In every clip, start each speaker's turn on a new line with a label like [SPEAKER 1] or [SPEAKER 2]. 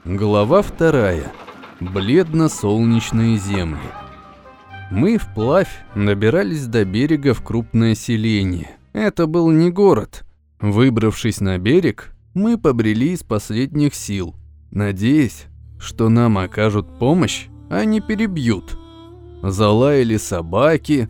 [SPEAKER 1] Глава 2. Бледно-солнечные земли. Мы вплавь добирались до берега в крупное селение. Это был не город. Выбравшись на берег, мы побрели из последних сил, надеясь, что нам окажут помощь, а не перебьют. Залаяли собаки.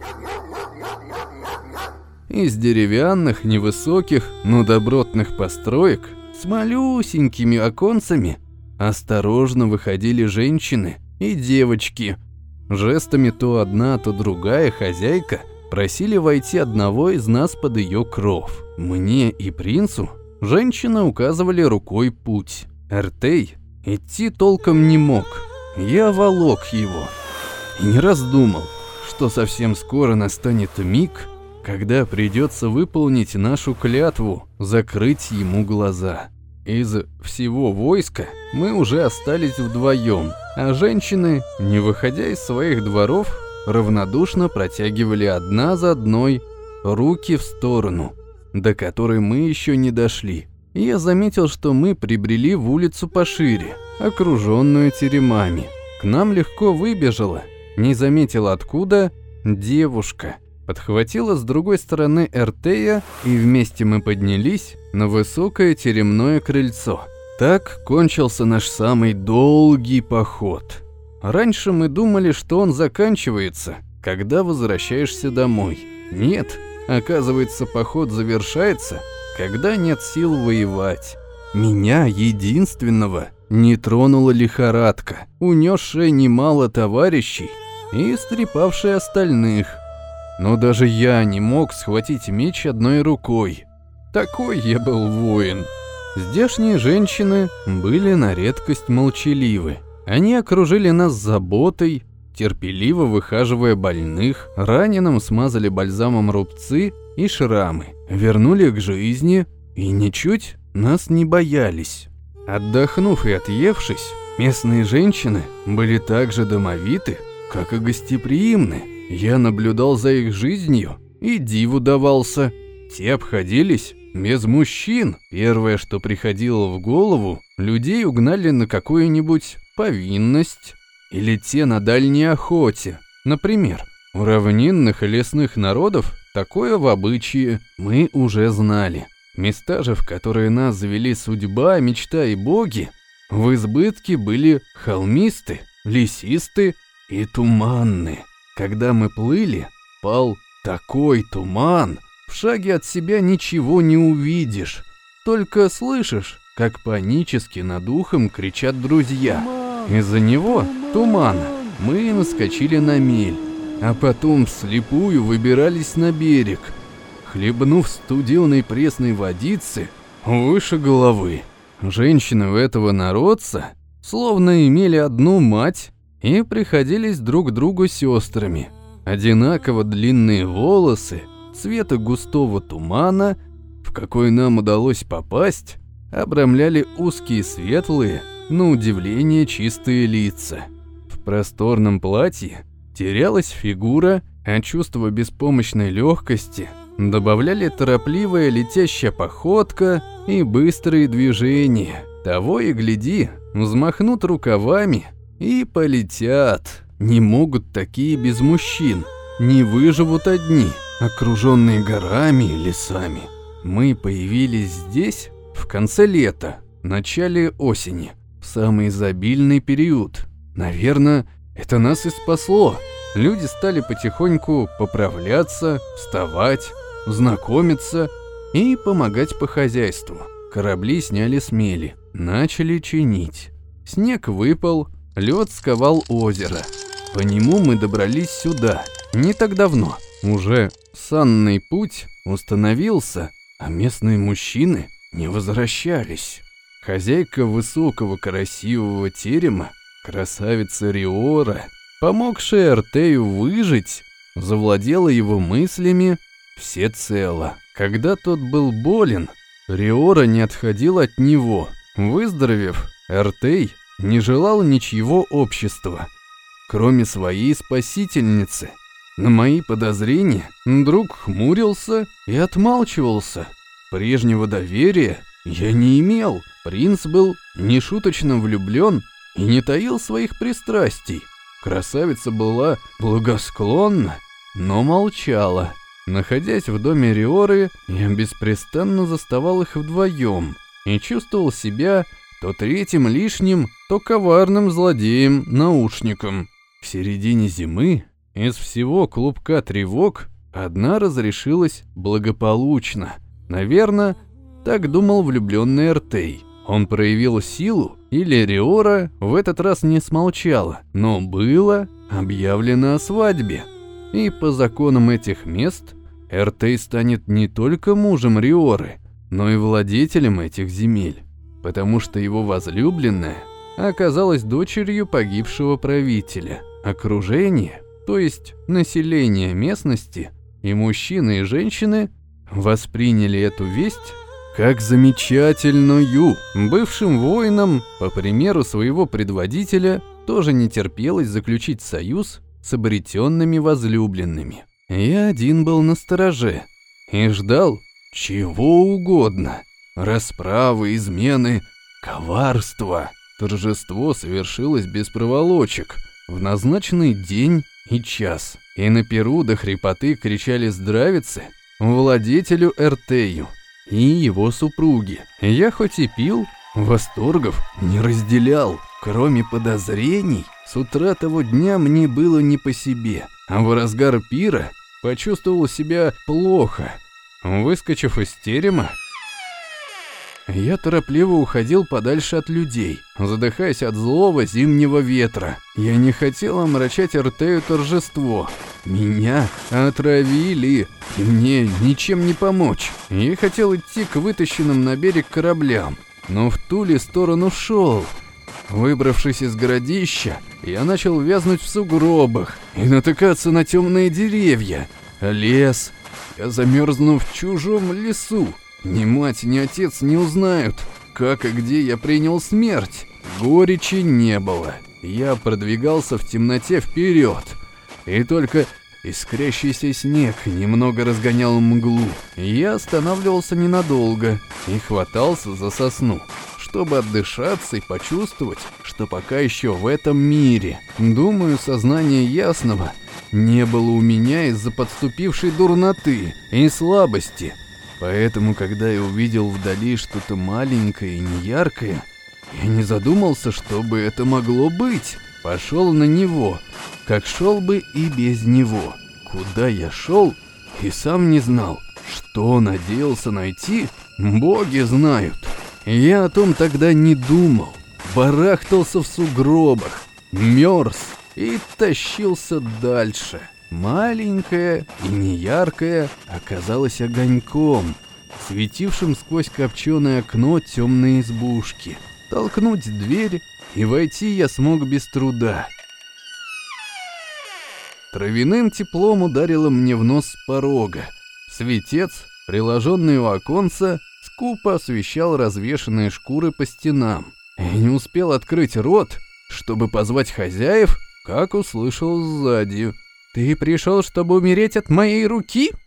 [SPEAKER 1] Из деревянных, невысоких, но добротных построек с малюсенькими оконцами осторожно выходили женщины и девочки. Жестами то одна, то другая хозяйка просили войти одного из нас под ее кров. Мне и принцу женщины указывали рукой путь. Эртей идти толком не мог. Я волок его и не раз думал, что совсем скоро настанет миг, когда придется выполнить нашу клятву, закрыть ему глаза. Из всего войска мы уже остались вдвоем, а женщины, не выходя из своих дворов, равнодушно протягивали одна за одной руки в сторону, до которой мы еще не дошли. И я заметил, что мы прибрели в улицу пошире, окруженную теремами. К нам легко выбежала, не заметила откуда, девушка. Подхватила с другой стороны Эртея, и вместе мы поднялись на высокое теремное крыльцо. Так кончился наш самый долгий поход. Раньше мы думали, что он заканчивается, когда возвращаешься домой. Нет, оказывается, поход завершается, когда нет сил воевать. Меня, единственного, не тронула лихорадка, унесшая немало товарищей и истрепавшая остальных. Но даже я не мог схватить меч одной рукой. Такой я был воин. Здешние женщины были на редкость молчаливы. Они окружили нас заботой, терпеливо выхаживая больных, раненым смазали бальзамом рубцы и шрамы, вернули к жизни и ничуть нас не боялись. Отдохнув и отъевшись, местные женщины были так же домовиты, как и гостеприимны. Я наблюдал за их жизнью и диву давался. Те обходились без мужчин. Первое, что приходило в голову, людей угнали на какую-нибудь повинность или те на дальней охоте. Например, у равнинных и лесных народов такое в обычае мы уже знали. Места же, в которые нас завели судьба, мечта и боги, в избытке были холмисты, лесисты и туманны. Когда мы плыли, пал такой туман, в шаге от себя ничего не увидишь, только слышишь, как панически над ухом кричат друзья. Из-за него, тумана, мы наскочили на мель, а потом вслепую выбирались на берег, хлебнув студеной пресной водицы выше головы. Женщины у этого народца словно имели одну мать и приходились друг другу сестрами. Одинаково длинные волосы, цвета густого тумана, в какой нам удалось попасть, обрамляли узкие светлые, на удивление чистые лица. В просторном платье терялась фигура, а чувство беспомощной легкости добавляли торопливая летящая походка и быстрые движения. Того и гляди, взмахнут рукавами и полетят. Не могут такие без мужчин, не выживут одни, окруженные горами и лесами. Мы появились здесь в конце лета, начале осени, в самый изобильный период. Наверное, это нас и спасло. Люди стали потихоньку поправляться, вставать, знакомиться и помогать по хозяйству. Корабли сняли с мели, начали чинить. Снег выпал, лед сковал озеро. По нему мы добрались сюда не так давно. Уже санный путь установился, а местные мужчины не возвращались. Хозяйка высокого красивого терема, красавица Риора, помогшая Эртею выжить, завладела его мыслями всецело. Когда тот был болен, Риора не отходила от него. Выздоровев, Эртей не желал ничьего общества, кроме своей спасительницы. На мои подозрения друг хмурился и отмалчивался. Прежнего доверия я не имел. Принц был нешуточно влюблен и не таил своих пристрастий. Красавица была благосклонна, но молчала. Находясь в доме Риоры, я беспрестанно заставал их вдвоем и чувствовал себя то третьим лишним, то коварным злодеем-наушником. В середине зимы из всего клубка тревог одна разрешилась благополучно. Наверное, так думал влюбленный Эртей. Он проявил силу, или Риора в этот раз не смолчала, но было объявлено о свадьбе. И по законам этих мест Эртей станет не только мужем Риоры, но и владетелем этих земель, потому что его возлюбленная оказалась дочерью погибшего правителя. Окружение, то есть население местности, и мужчины, и женщины восприняли эту весть как замечательную. Бывшим воинам, по примеру своего предводителя, тоже не терпелось заключить союз с обретенными возлюбленными. Я один был настороже и ждал чего угодно. Расправы, измены, коварства. Торжество совершилось без проволочек, в назначенный день и час. И на пиру до хрипоты кричали здравицы владетелю Эртею и его супруге. Я хоть и пил, восторгов не разделял. Кроме подозрений, с утра того дня мне было не по себе, а в разгар пира почувствовал себя плохо. Выскочив из терема, я торопливо уходил подальше от людей, задыхаясь от злого зимнего ветра. Я не хотел омрачать Эртею торжество. Меня отравили, и мне ничем не помочь. Я хотел идти к вытащенным на берег кораблям, но в ту ли сторону шел. Выбравшись из городища, я начал вязнуть в сугробах и натыкаться на темные деревья. Лес. Я замерзну в чужом лесу. Ни мать, ни отец не узнают, как и где я принял смерть. Горечи не было. Я продвигался в темноте вперед. И только искрящийся снег немного разгонял мглу. Я останавливался ненадолго и хватался за сосну, чтобы отдышаться и почувствовать, что пока еще в этом мире. Думаю, сознание ясного не было у меня из-за подступившей дурноты и слабости. Поэтому, когда я увидел вдали что-то маленькое и неяркое, я не задумался, что бы это могло быть. Пошел на него, как шел бы и без него. Куда я шел, и сам не знал. Что надеялся найти, боги знают. Я о том тогда не думал. Барахтался в сугробах, мерз и тащился дальше. Маленькая и неяркая оказалась огоньком, светившим сквозь копченое окно темной избушки. Толкнуть дверь и войти я смог без труда. Травяным теплом ударило мне в нос с порога. Светец, приложенный у оконца, скупо освещал развешанные шкуры по стенам. Я не успел открыть рот, чтобы позвать хозяев, как услышал сзади: «Ты пришел, чтобы умереть от моей руки?»